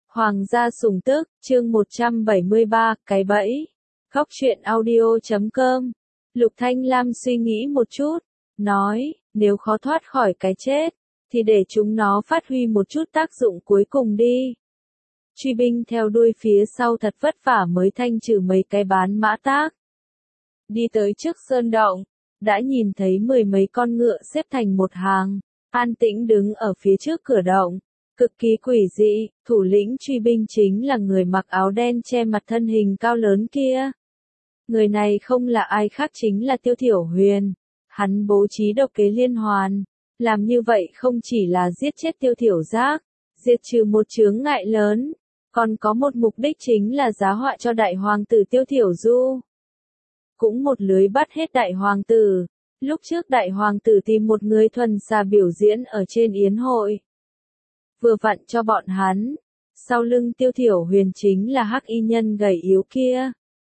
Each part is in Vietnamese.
Hoàng gia sủng tức, chương 173, cái bẫy. Góc truyện audio.com. Lục Thanh Lam suy nghĩ một chút, nói, nếu khó thoát khỏi cái chết, thì để chúng nó phát huy một chút tác dụng cuối cùng đi. Truy binh theo đuôi phía sau thật vất vả mới thanh trừ mấy cái bán mã tác. Đi tới trước sơn động, đã nhìn thấy mười mấy con ngựa xếp thành một hàng, an tĩnh đứng ở phía trước cửa động. Cực kỳ quỷ dị, thủ lĩnh truy binh chính là người mặc áo đen che mặt thân hình cao lớn kia. Người này không là ai khác chính là Tiêu Thiểu Huyền. Hắn bố trí độc kế liên hoàn. Làm như vậy không chỉ là giết chết Tiêu Thiểu Giác, diệt trừ một chướng ngại lớn, còn có một mục đích chính là giá họa cho đại hoàng tử Tiêu Thiểu Du. Cũng một lưới bắt hết đại hoàng tử. Lúc trước đại hoàng tử tìm một người thuần xà biểu diễn ở trên yến hội. Vừa vặn cho bọn hắn. Sau lưng Tiêu Thiểu Huyền chính là hắc y nhân gầy yếu kia.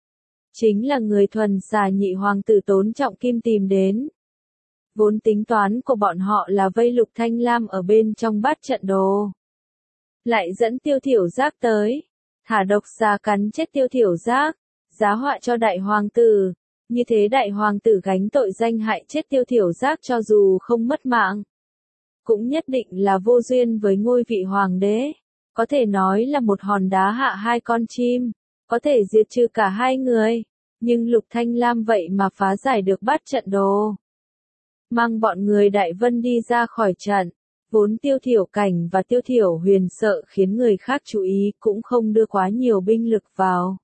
Chính là người thuần xà nhị hoàng tử Tốn Trọng Kim tìm đến. Vốn tính toán của bọn họ là vây Lục Thanh Lam ở bên trong bát trận đồ. Lại dẫn Tiêu Thiểu Giác tới. Thả độc xà cắn chết Tiêu Thiểu Giác. Giá họa cho đại hoàng tử. Như thế đại hoàng tử gánh tội danh hại chết Tiêu Thiểu Giác cho dù không mất mạng. Cũng nhất định là vô duyên với ngôi vị hoàng đế. Có thể nói là một hòn đá hạ hai con chim. Có thể diệt trừ cả hai người. Nhưng Lục Thanh Lam vậy mà phá giải được bát trận đồ. Mang bọn người Đại Vân đi ra khỏi trận. Vốn Tiêu Thiểu Cảnh và Tiêu Thiểu Huyền sợ khiến người khác chú ý cũng không đưa quá nhiều binh lực vào.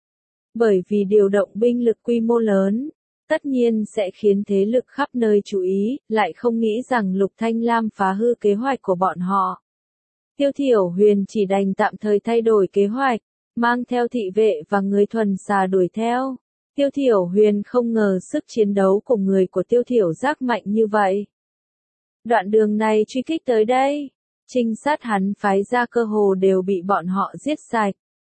Bởi vì điều động binh lực quy mô lớn. Tất nhiên sẽ khiến thế lực khắp nơi chú ý, lại không nghĩ rằng Lục Thanh Lam phá hư kế hoạch của bọn họ. Tiêu Thiểu Huyền chỉ đành tạm thời thay đổi kế hoạch, mang theo thị vệ và người thuần xà đuổi theo. Tiêu Thiểu Huyền không ngờ sức chiến đấu của người của Tiêu Thiểu Giác mạnh như vậy. Đoạn đường này truy kích tới đây, trinh sát hắn phái ra cơ hồ đều bị bọn họ giết sạch.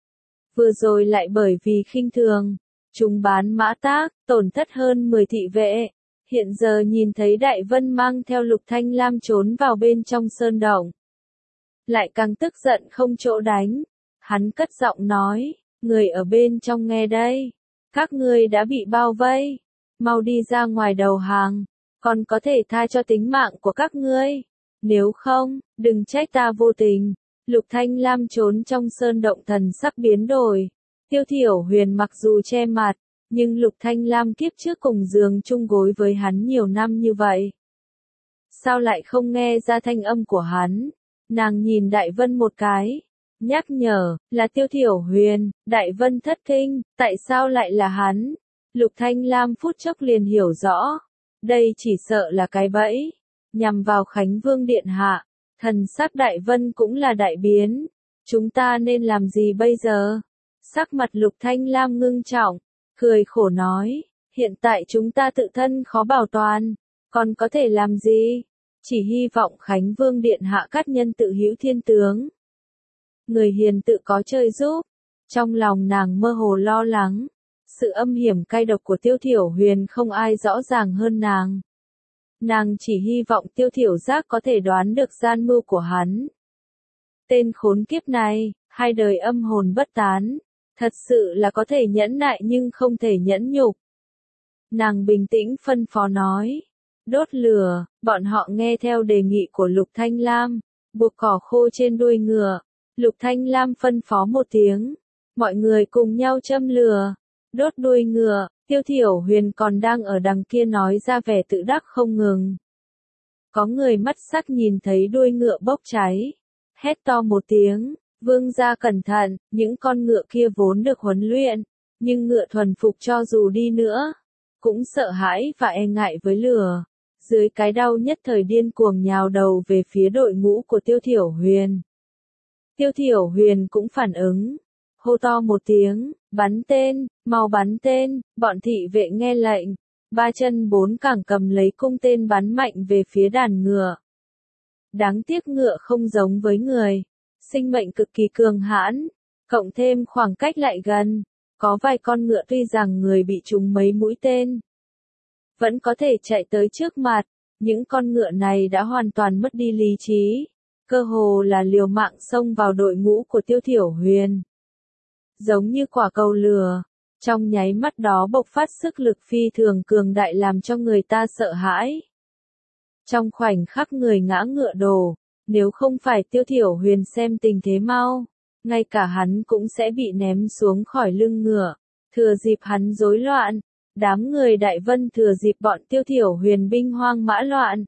Vừa rồi lại bởi vì khinh thường. Chúng bán mã tác, tổn thất hơn 10 thị vệ. Hiện giờ nhìn thấy Đại Vân mang theo Lục Thanh Lam trốn vào bên trong sơn động. Lại càng tức giận không chỗ đánh. Hắn cất giọng nói, người ở bên trong nghe đây. Các ngươi đã bị bao vây. Mau đi ra ngoài đầu hàng. Còn có thể tha cho tính mạng của các ngươi. Nếu không, đừng trách ta vô tình. Lục Thanh Lam trốn trong sơn động thần sắc biến đổi. Tiêu Thiểu Huyền mặc dù che mặt, nhưng Lục Thanh Lam kiếp trước cùng giường chung gối với hắn nhiều năm như vậy. Sao lại không nghe ra thanh âm của hắn? Nàng nhìn Đại Vân một cái, nhắc nhở, là Tiêu Thiểu Huyền. Đại Vân thất kinh, tại sao lại là hắn? Lục Thanh Lam phút chốc liền hiểu rõ, đây chỉ sợ là cái bẫy, nhằm vào Khánh Vương Điện Hạ. Thần sắc Đại Vân cũng là đại biến, chúng ta nên làm gì bây giờ? Sắc mặt Lục Thanh Lam ngưng trọng, cười khổ nói, hiện tại chúng ta tự thân khó bảo toàn, còn có thể làm gì? Chỉ hy vọng Khánh Vương Điện Hạ cát nhân tự hữu thiên tướng. Người hiền tự có trời giúp. Trong lòng nàng mơ hồ lo lắng, sự âm hiểm cay độc của Tiêu Thiểu Huyền không ai rõ ràng hơn nàng. Nàng chỉ hy vọng Tiêu Thiểu Giác có thể đoán được gian mưu của hắn. Tên khốn kiếp này, hai đời âm hồn bất tán. Thật sự là có thể nhẫn nại nhưng không thể nhẫn nhục. Nàng bình tĩnh phân phó nói. Đốt lửa, bọn họ nghe theo đề nghị của Lục Thanh Lam. Buộc cỏ khô trên đuôi ngựa. Lục Thanh Lam phân phó một tiếng. Mọi người cùng nhau châm lửa. Đốt đuôi ngựa, Tiêu Thiểu Huyền còn đang ở đằng kia nói ra vẻ tự đắc không ngừng. Có người mắt sắc nhìn thấy đuôi ngựa bốc cháy. Hét to một tiếng. Vương gia cẩn thận, những con ngựa kia vốn được huấn luyện, nhưng ngựa thuần phục cho dù đi nữa, cũng sợ hãi và e ngại với lửa. Dưới cái đau nhất thời điên cuồng nhào đầu về phía đội ngũ của Tiêu Thiểu Huyền. Tiêu Thiểu Huyền cũng phản ứng, hô to một tiếng, bắn tên, mau bắn tên, bọn thị vệ nghe lệnh, ba chân bốn cẳng cầm lấy cung tên bắn mạnh về phía đàn ngựa. Đáng tiếc ngựa không giống với người. Sinh mệnh cực kỳ cường hãn, cộng thêm khoảng cách lại gần, có vài con ngựa tuy rằng người bị trúng mấy mũi tên, vẫn có thể chạy tới trước mặt, những con ngựa này đã hoàn toàn mất đi lý trí, cơ hồ là liều mạng xông vào đội ngũ của Tiêu Thiểu Huyền. Giống như quả cầu lửa, trong nháy mắt đó bộc phát sức lực phi thường cường đại làm cho người ta sợ hãi. Trong khoảnh khắc người ngã ngựa đổ, nếu không phải Tiêu Thiểu Huyền xem tình thế mau, ngay cả hắn cũng sẽ bị ném xuống khỏi lưng ngựa. Thừa dịp hắn rối loạn, đám người Đại Vân thừa dịp bọn Tiêu Thiểu Huyền binh hoang mã loạn,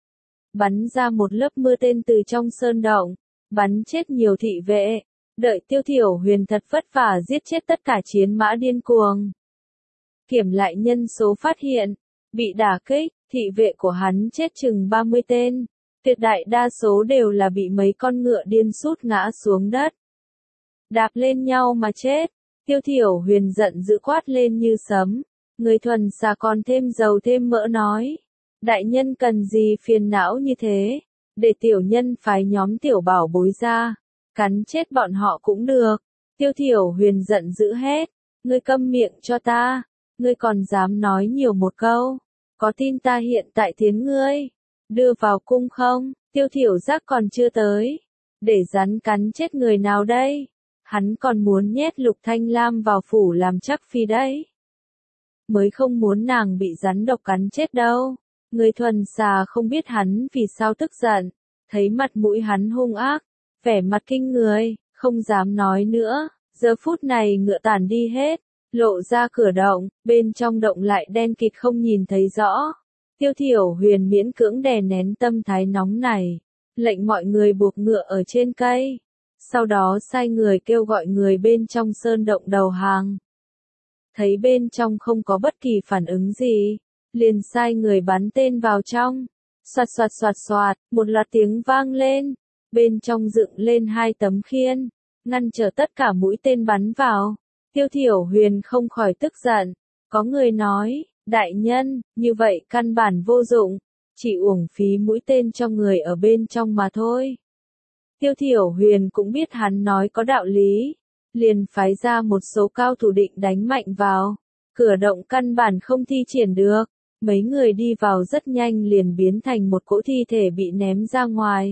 bắn ra một lớp mưa tên từ trong sơn động, bắn chết nhiều thị vệ. Đợi Tiêu Thiểu Huyền thật vất vả giết chết tất cả chiến mã điên cuồng. Kiểm lại nhân số phát hiện, bị đả kích, thị vệ của hắn chết chừng 30 tên, tuyệt đại đa số đều là bị mấy con ngựa điên sút ngã xuống đất. Đạp lên nhau mà chết, Tiêu Thiểu Huyền giận dữ quát lên như sấm, người thuần xà còn thêm dầu thêm mỡ nói. Đại nhân cần gì phiền não như thế, để tiểu nhân phái nhóm tiểu bảo bối ra, cắn chết bọn họ cũng được. Tiêu Thiểu Huyền giận dữ hét, ngươi câm miệng cho ta, ngươi còn dám nói nhiều một câu, có tin ta hiện tại tiến ngươi, đưa vào cung không? Tiêu Thiểu Giác còn chưa tới, để rắn cắn chết người nào đây? Hắn còn muốn nhét Lục Thanh Lam vào phủ làm chắc phi đấy. Mới không muốn nàng bị rắn độc cắn chết đâu. Người thuần xà không biết hắn vì sao tức giận, thấy mặt mũi hắn hung ác, vẻ mặt kinh người, không dám nói nữa. Giờ phút này ngựa tản đi hết, lộ ra cửa động, bên trong động lại đen kịt không nhìn thấy rõ. Tiêu Thiểu Huyền miễn cưỡng đè nén tâm thái nóng này, lệnh mọi người buộc ngựa ở trên cây, sau đó sai người kêu gọi người bên trong sơn động đầu hàng. Thấy bên trong không có bất kỳ phản ứng gì, liền sai người bắn tên vào trong. Soạt soạt soạt soạt, một loạt tiếng vang lên, bên trong dựng lên 2 tấm khiên, ngăn trở tất cả mũi tên bắn vào. Tiêu Thiểu Huyền không khỏi tức giận, có người nói, đại nhân, như vậy căn bản vô dụng, chỉ uổng phí mũi tên cho người ở bên trong mà thôi. Tiêu Thiểu Huyền cũng biết hắn nói có đạo lý, liền phái ra một số cao thủ định đánh mạnh vào, cửa động căn bản không thi triển được. Mấy người đi vào rất nhanh liền biến thành một cỗ thi thể bị ném ra ngoài.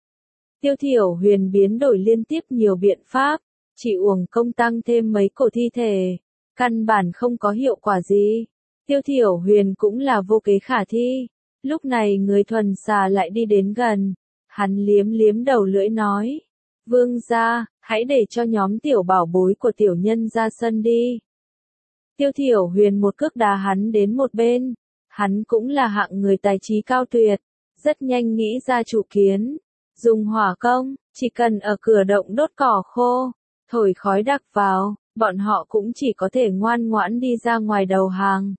Tiêu Thiểu Huyền biến đổi liên tiếp nhiều biện pháp, chỉ uổng công tăng thêm mấy cổ thi thể, căn bản không có hiệu quả gì. Tiêu Thiểu Huyền cũng là vô kế khả thi. Lúc này người thuần xà lại đi đến gần, hắn liếm liếm đầu lưỡi nói, vương gia, hãy để cho nhóm tiểu bảo bối của tiểu nhân ra sân đi. Tiêu Thiểu Huyền một cước đá hắn đến một bên. Hắn cũng là hạng người tài trí cao tuyệt, rất nhanh nghĩ ra chủ kiến, dùng hỏa công, chỉ cần ở cửa động đốt cỏ khô, thổi khói đặc vào, bọn họ cũng chỉ có thể ngoan ngoãn đi ra ngoài đầu hàng.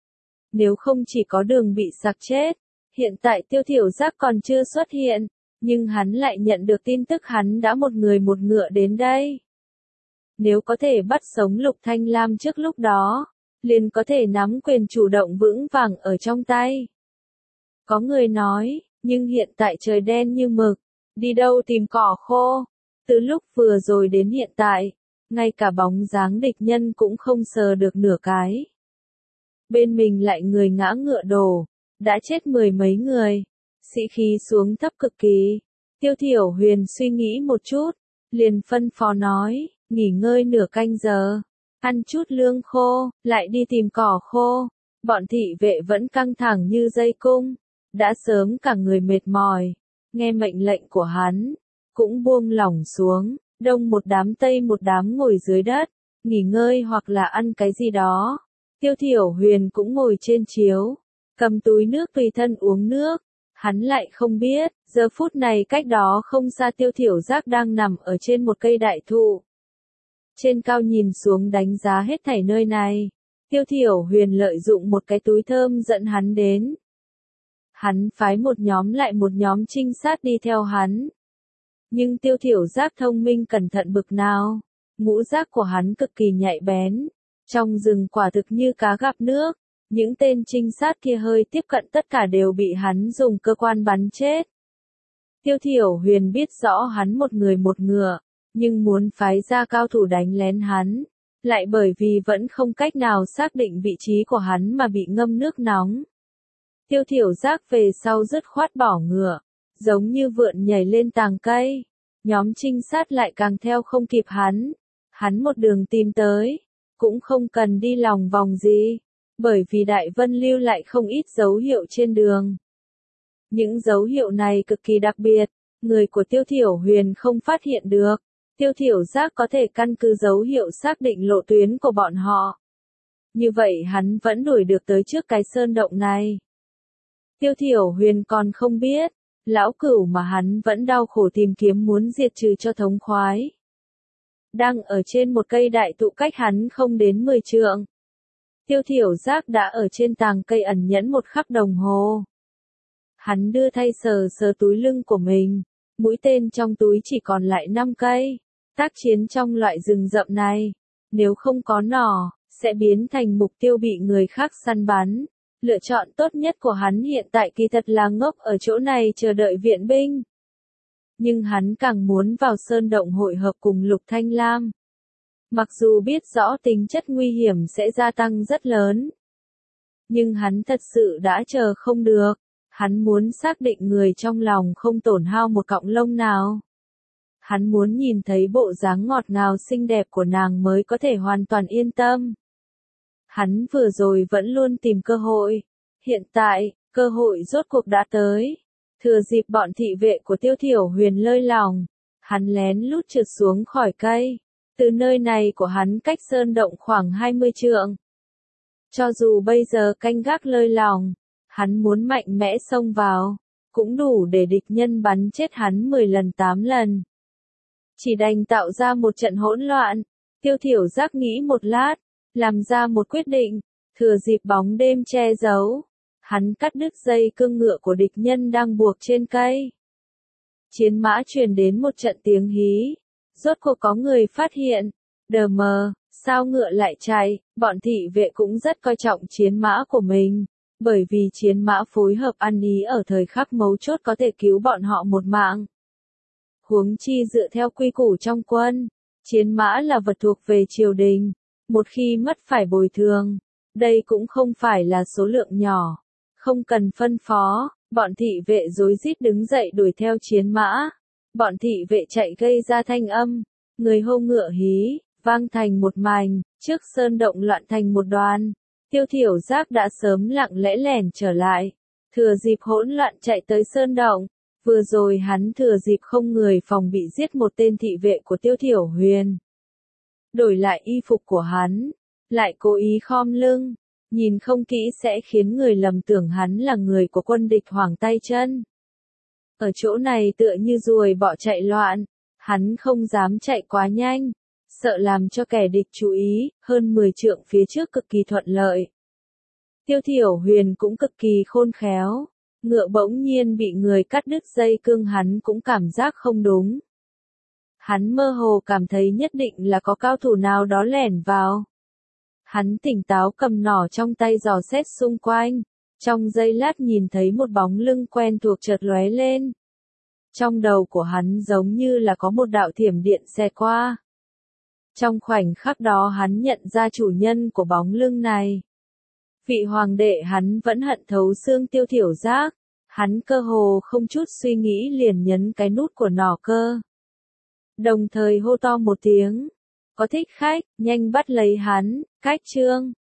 Nếu không chỉ có đường bị sặc chết, hiện tại Tiêu Thiểu Giác còn chưa xuất hiện, nhưng hắn lại nhận được tin tức hắn đã một người một ngựa đến đây. Nếu có thể bắt sống Lục Thanh Lam trước lúc đó, liền có thể nắm quyền chủ động vững vàng ở trong tay. Có người nói, nhưng hiện tại trời đen như mực, đi đâu tìm cỏ khô. Từ lúc vừa rồi đến hiện tại, ngay cả bóng dáng địch nhân cũng không sờ được nửa cái. Bên mình lại người ngã ngựa đổ, đã chết 10 mấy người, sĩ khí xuống thấp cực kỳ. Tiêu Thiểu Huyền suy nghĩ một chút, liền phân phó nói, nghỉ ngơi nửa canh giờ. Ăn chút lương khô, lại đi tìm cỏ khô. Bọn thị vệ vẫn căng thẳng như dây cung, đã sớm cả người mệt mỏi, nghe mệnh lệnh của hắn, cũng buông lỏng xuống, đông một đám tây một đám ngồi dưới đất, nghỉ ngơi hoặc là ăn cái gì đó. Tiêu Thiểu Huyền cũng ngồi trên chiếu, cầm túi nước tùy thân uống nước. Hắn lại không biết, giờ phút này cách đó không xa Tiêu Thiểu Giác đang nằm ở trên một cây đại thụ. Trên cao nhìn xuống đánh giá hết thảy nơi này, Tiêu Thiểu Huyền lợi dụng một cái túi thơm dẫn hắn đến. Hắn phái một nhóm lại một nhóm trinh sát đi theo hắn. Nhưng Tiêu Thiểu Giác thông minh cẩn thận bực nào, ngũ giác của hắn cực kỳ nhạy bén. Trong rừng quả thực như cá gặp nước, những tên trinh sát kia hơi tiếp cận tất cả đều bị hắn dùng cơ quan bắn chết. Tiêu Thiểu Huyền biết rõ hắn một người một ngựa, nhưng muốn phái ra cao thủ đánh lén hắn, lại bởi vì vẫn không cách nào xác định vị trí của hắn mà bị ngâm nước nóng. Tiêu Thiểu Giác về sau dứt khoát bỏ ngựa, giống như vượn nhảy lên tàng cây. Nhóm trinh sát lại càng theo không kịp hắn. Hắn một đường tìm tới, cũng không cần đi lòng vòng gì, bởi vì Đại Vân lưu lại không ít dấu hiệu trên đường. Những dấu hiệu này cực kỳ đặc biệt, người của Tiêu Thiểu Huyền không phát hiện được. Tiêu Thiểu Giác có thể căn cứ dấu hiệu xác định lộ tuyến của bọn họ. Như vậy hắn vẫn đuổi được tới trước cái sơn động này. Tiêu Thiểu Huyền còn không biết, lão cửu mà hắn vẫn đau khổ tìm kiếm muốn diệt trừ cho thống khoái, đang ở trên một cây đại thụ cách hắn không đến 10 trượng. Tiêu Thiểu Giác đã ở trên tàng cây ẩn nhẫn một khắc đồng hồ. Hắn đưa tay sờ sờ túi lưng của mình, mũi tên trong túi chỉ còn lại 5 cây. Tác chiến trong loại rừng rậm này, nếu không có nỏ, sẽ biến thành mục tiêu bị người khác săn bắn. Lựa chọn tốt nhất của hắn hiện tại kỳ thật là ngốc ở chỗ này chờ đợi viện binh. Nhưng hắn càng muốn vào sơn động hội hợp cùng Lục Thanh Lam. Mặc dù biết rõ tính chất nguy hiểm sẽ gia tăng rất lớn, nhưng hắn thật sự đã chờ không được. Hắn muốn xác định người trong lòng không tổn hao một cọng lông nào. Hắn muốn nhìn thấy bộ dáng ngọt ngào xinh đẹp của nàng mới có thể hoàn toàn yên tâm. Hắn vừa rồi vẫn luôn tìm cơ hội. Hiện tại, cơ hội rốt cuộc đã tới. Thừa dịp bọn thị vệ của Tiêu Thiểu Huyền lơi lỏng, hắn lén lút trượt xuống khỏi cây. Từ nơi này của hắn cách sơn động khoảng 20 trượng. Cho dù bây giờ canh gác lơi lỏng, hắn muốn mạnh mẽ xông vào, cũng đủ để địch nhân bắn chết hắn 10 lần 8 lần. Chỉ đành tạo ra một trận hỗn loạn. Tiêu Thiểu Giác nghĩ một lát, làm ra một quyết định, thừa dịp bóng đêm che giấu, hắn cắt đứt dây cương ngựa của địch nhân đang buộc trên cây. Chiến mã truyền đến một trận tiếng hí, rốt cuộc có người phát hiện, đờ mờ, sao ngựa lại chạy, bọn thị vệ cũng rất coi trọng chiến mã của mình, bởi vì chiến mã phối hợp ăn ý ở thời khắc mấu chốt có thể cứu bọn họ một mạng. Huống chi dựa theo quy củ trong quân, chiến mã là vật thuộc về triều đình, một khi mất phải bồi thường, đây cũng không phải là số lượng nhỏ, không cần phân phó, bọn thị vệ rối rít đứng dậy đuổi theo chiến mã. Bọn thị vệ chạy gây ra thanh âm, người hô ngựa hí, vang thành một mảnh, trước sơn động loạn thành một đoàn. Tiêu Thiểu Giác đã sớm lặng lẽ lẻn trở lại, thừa dịp hỗn loạn chạy tới sơn động. Vừa rồi hắn thừa dịp không người phòng bị giết một tên thị vệ của Tiêu Thiểu Huyền. Đổi lại y phục của hắn, lại cố ý khom lưng, nhìn không kỹ sẽ khiến người lầm tưởng hắn là người của quân địch Hoàng tay chân. Ở chỗ này tựa như ruồi bọ chạy loạn, hắn không dám chạy quá nhanh, sợ làm cho kẻ địch chú ý, hơn 10 trượng phía trước cực kỳ thuận lợi. Tiêu Thiểu Huyền cũng cực kỳ khôn khéo. Ngựa bỗng nhiên bị người cắt đứt dây cương hắn cũng cảm giác không đúng. Hắn mơ hồ cảm thấy nhất định là có cao thủ nào đó lẻn vào. Hắn tỉnh táo cầm nỏ trong tay dò xét xung quanh. Trong giây lát nhìn thấy một bóng lưng quen thuộc chợt lóe lên. Trong đầu của hắn giống như là có một đạo thiểm điện xẹt qua. Trong khoảnh khắc đó hắn nhận ra chủ nhân của bóng lưng này. Vị hoàng đệ hắn vẫn hận thấu xương Tiêu Thiểu Giác, hắn cơ hồ không chút suy nghĩ liền nhấn cái nút của nỏ cơ. Đồng thời hô to một tiếng, có thích khách, nhanh bắt lấy hắn, cách trương.